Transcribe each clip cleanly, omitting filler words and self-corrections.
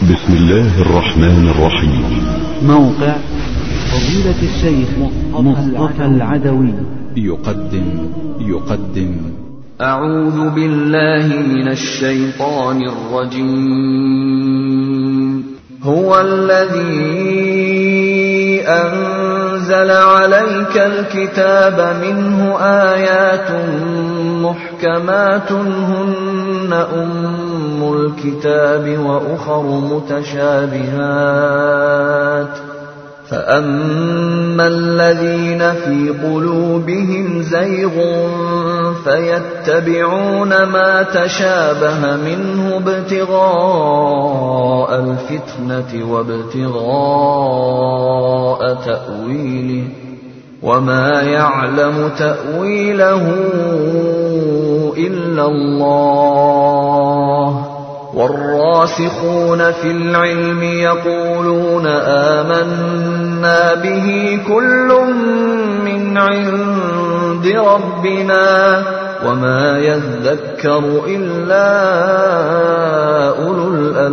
بسم الله الرحمن الرحيم. موقع فضيلة الشيخ مصطفى العدوي يقدم أعوذ بالله من الشيطان الرجيم. هو الذي أنزل عليك الكتاب منه آيات محكمات هن أم الكتاب وأخر متشابهات فأما الذين في قلوبهم زيغ فيتبعون ما تشابه منه ابتغاء الفتنة وابتغاء تأويله وما يعلم تأويله إلا الله والراسخون في العلم يقولون آمنا به كل من عند ربنا وما يذكر إلا أولو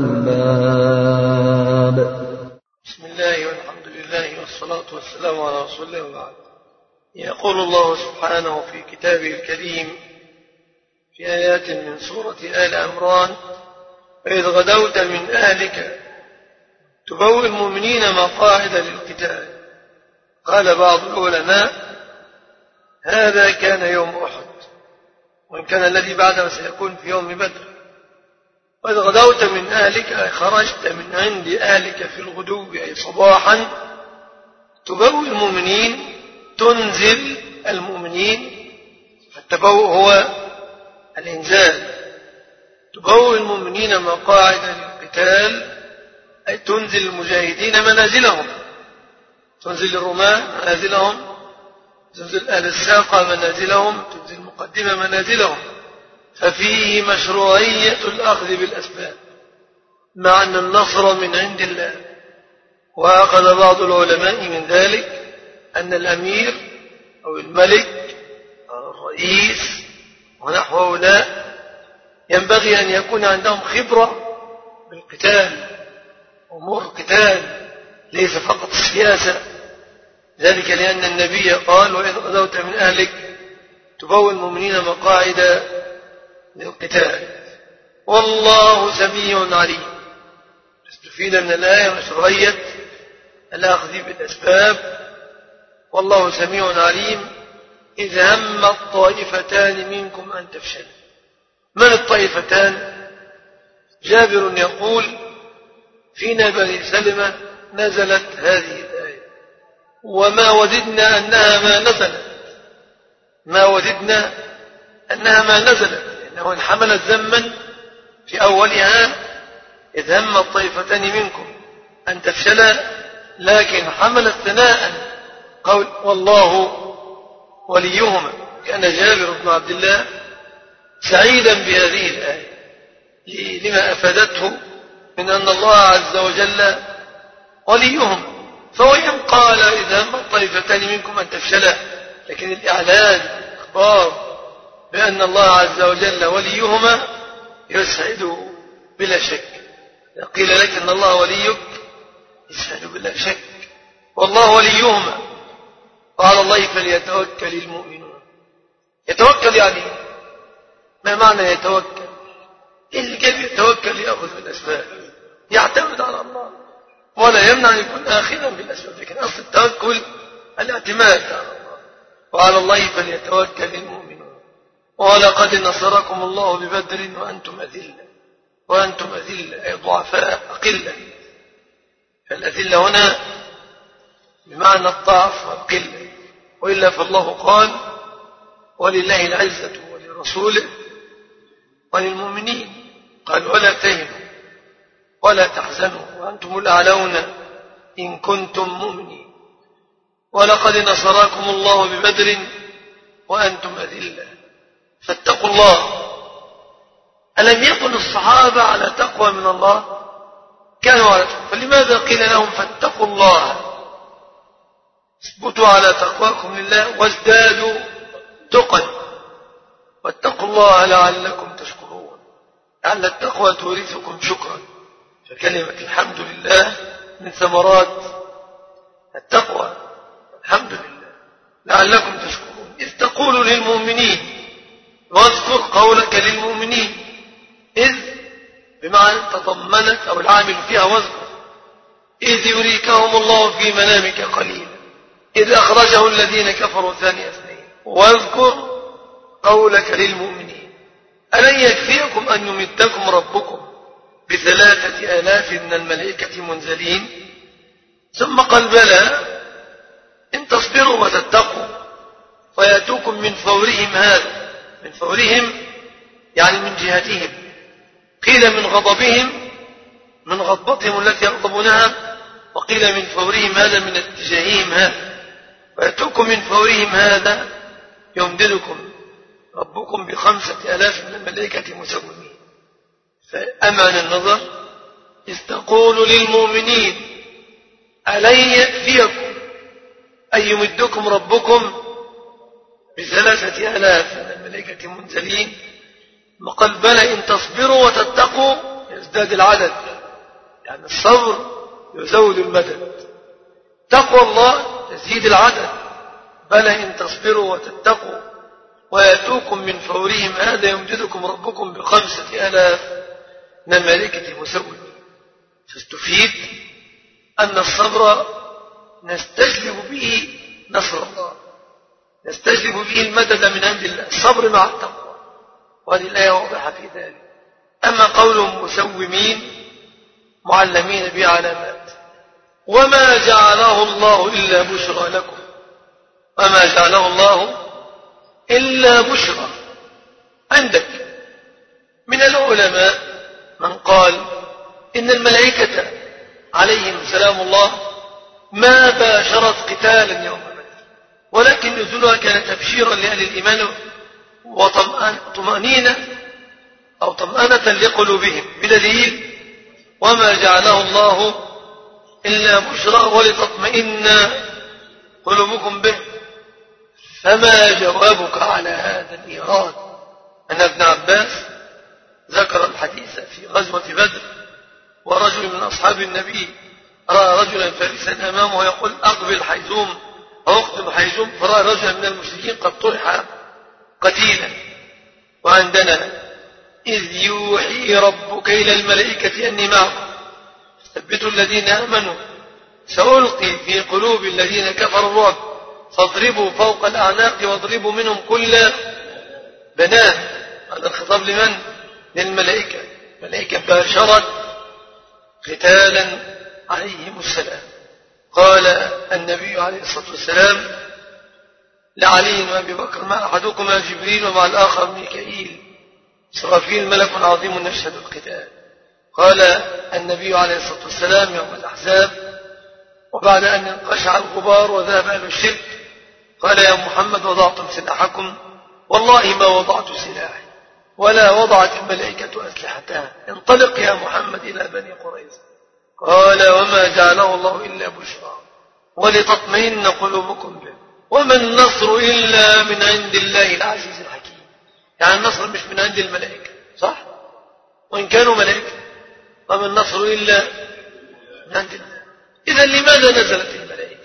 الألباب. بسم الله والحمد لله والصلاة والسلام على رسول الله وبعد. يقول الله سبحانه في كتابه الكريم في آيات من سورة آل عمران: وإذ غدوت من أهلك تبوئ المؤمنين مقاعد للقتال. قال بعض العلماء: هذا كان يوم أحد، وإن كان الذي بعده سيكون في يوم بدر. وإذ غدوت من أهلك أي خرجت من عند أهلك في الغدو أي صباحا، تبوئ المؤمنين تنزل المؤمنين، فالتبوء هو الإنزال. تبوئ المؤمنين مقاعد للقتال أي تنزل المجاهدين منازلهم، تنزل الرماة منازلهم، تنزل أهل الساقة منازلهم، تنزل المقدمة منازلهم. ففيه مشروعية الأخذ بالأسباب مع أن النصر من عند الله. وأخذ بعض العلماء من ذلك أن الأمير أو الملك أو الرئيس ونحو هؤلاء ينبغي أن يكون عندهم خبرة بالقتال، أمور القتال ليس فقط السياسة. ذلك لأن النبي قال: وإذ غدوت من أهلك تبوئ المؤمنين مقاعد للقتال والله سميع عليم. استفيد من الآية مشروعية الأخذ بالأسباب، والله سميع عليم. إذ هم الطائفتان منكم أن تفشلوا. من الطائفتان؟ جابر يقول: فينا بني سلمة نزلت هذه الآية، وما وددنا أنها ما نزلت، لأنه إن حملت ذما في أولها إذ هم الطائفتان منكم أن تفشلا، لكن حملت ثناء قول والله وليهما. كان جابر بن عبد الله سعيدا بهذه الآية لما أفادته من أن الله عز وجل وليهم. فوإن قال إذا هم الطائفتان منكم أن تفشلا، لكن الإعلان إخبار بأن الله عز وجل وليهما يسعد بلا شك. قيل لك أن الله وليك يسعد بلا شك، والله وليهما وعلى الله فليتوكل المؤمنون. يتوكل يعني ما معنى يتوكل؟ اللي كان يتوكل يأخذ بالأسباب، يعتمد على الله ولا يمنع أن يكون آخذا بالأسباب، لكن أصل التوكل الاعتماد على الله. وعلى الله فليتوكل المؤمنون. ولقد نصركم الله ببدر وأنتم أذلة أي ضعفاء أقلة. فالأذلة هنا بمعنى الضعف والقلة، وإلا فالله قال: ولله العزة ولرسوله وللمؤمنين. قال: ولا تهنوا ولا تحزنوا وأنتم الأعلون إن كنتم مؤمنين. ولقد نصركم الله ببدر وأنتم أذلة فاتقوا الله. ألم يكن الصحابة على تقوى من الله؟ كانوا على تقوى، فلماذا قيل لهم فاتقوا الله؟ اثبتوا على تقواكم لله وازدادوا تقى، واتقوا الله لعلكم تشكرون، لعل التقوى تورثكم شكرا. فكلمة الحمد لله من ثمرات التقوى. الحمد لله لعلكم تشكرون. إذ تقول للمؤمنين واذكر قولك للمؤمنين، إذ بمعنى تضمنت أو العامل فيها واذكر، إذ يريكهم الله في منامك قليلا إذ أخرجه الذين كفروا ثاني اثنين، واذكر قولك للمؤمنين ألن يكفيكم أن يمدكم ربكم ب3,000 من الملائكة منزلين. ثم قال بلى إن تصبروا وتتقوا ويأتوكم من فورهم هذا، من فورهم يعني من جهتهم، قيل من غضبهم من غضبتهم التي يغضبونها، وقيل من فورهم هذا من اتجاههم هذا. ويأتوكم من فورهم هذا يمددكم ربكم ب5,000 من الملائكة مسومين. فأمان النظر إذ تقول للمؤمنين ألن يكفيكم أن يمدكم ربكم ب3,000 من الملائكة منزلين، وقال بلى إن تصبروا وتتقوا يزداد العدد، يعني الصبر يزود المدد، تقوى الله تزيد العدد. بلى إن تصبروا وتتقوا ويأتوكم من فورهم هذا يمددكم ربكم ب5,000 من الملائكة مسومين. فاستفيد أن الصبر نستجلب به نصر الله، نستجلب به المدد من عند الله، الصبر مع التقوى، وهذه الآية واضحة في ذلك. أما قولهم مسومين معلمين بعلامات، وما جعله الله إلا بشرى لكم، وما جعله الله إلا بشرى. عندك من العلماء من قال إن الملائكة عليهم سلام الله ما باشرت قتالا يوم بدر، ولكن نزولها كان تبشيرا لأهل الإيمان وطمأنينة أو طمأنة لقلوبهم، بدليل وما جعله الله إلا بشرى ولتطمئن قلوبكم به. فما جوابك على هذا الإيراد؟ أن ابن عباس ذكر الحديث في غزوة بدر، ورجل من أصحاب النبي رأى رجلا فارسا أمامه يقول أقبل حيزوم أو اقتل حيزوم، فرأى رجلا من المشركين قد طرح قتيلا. وعندنا إذ يوحي ربك إلى الملائكة أني معكم ثبتوا الذين آمنوا سألقي في قلوب الذين كفروا الرعب فاضربوا فوق الأعناق واضربوا منهم كل بنان. هذا الخطاب لمن؟ للملائكة. الملائكة باشرت قتالا عليهم السلام. قال النبي عليه الصلاة والسلام لعلي وأبي بكر ما أحدكما جبريل ومع الآخر ميكائيل إسرافيل ملك عظيم يشهد القتال. قال النبي عليه الصلاة والسلام يوم الأحزاب وبعد أن انقشع الغبار وذهب أهل الشرك قال يا محمد وضعتم سلاحكم؟ والله ما وضعت سلاحي ولا وضعت الملائكة أسلحتها، انطلق يا محمد إلى بني قريظة. قال وما جعله الله إلا بشرى ولتطمئن قلوبكم به وما النصر إلا من عند الله العزيز الحكيم. يعني النصر مش من عند الملائكة، صح؟ وإن كانوا ملائكة، وما النصر إلا من عند الله. إذا لماذا نزلت الملائكة؟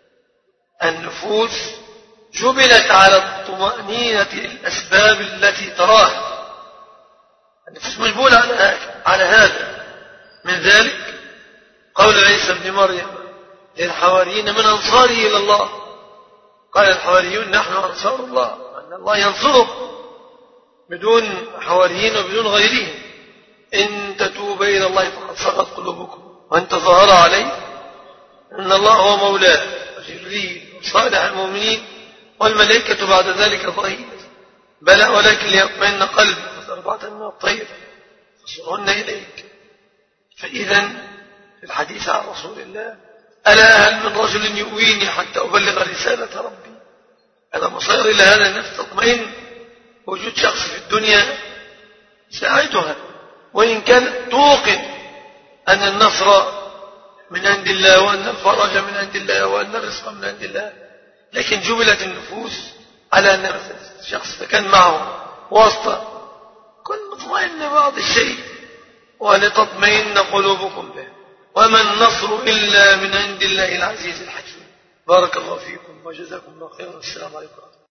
النفوس جبلت على الطمأنينة الأسباب التي تراها، النفوس مجبولة على هذا. من ذلك قول عيسى بن مريم للحواريين من أنصاري إلى الله؟ قال الحواريون نحن أنصار الله، أن الله ينصره بدون حواريين وبدون غيرهم. إن تتوب إلى الله فقد صغت قلوبكم وإن تظاهر عليه إن الله هو مولاه وجبريل وصالح المؤمنين والملائكة بعد ذلك ظهير. بلى ولكن ليطمئن قلبي وأربعة من الطير فصرهن إليك. فإذا في الحديث عن رسول الله ألا هل من رجل يؤويني حتى أبلغ رسالة ربي؟ هذا مصير إلى هذا النفس تطمئن. وجود شخص في الدنيا ساعدها وإن كان توقن أن النصر من عند الله وأن الفرج من عند الله وأن الرزق من عند الله، لكن جبلت النفوس على أن الشخص كان معه واسطة كن مطمئن بعض الشيء ولتطمئن قلوبكم به، وما النصر إلا من عند الله العزيز الحكيم. بارك الله فيكم وجزاكم الله خيرا. السلام عليكم.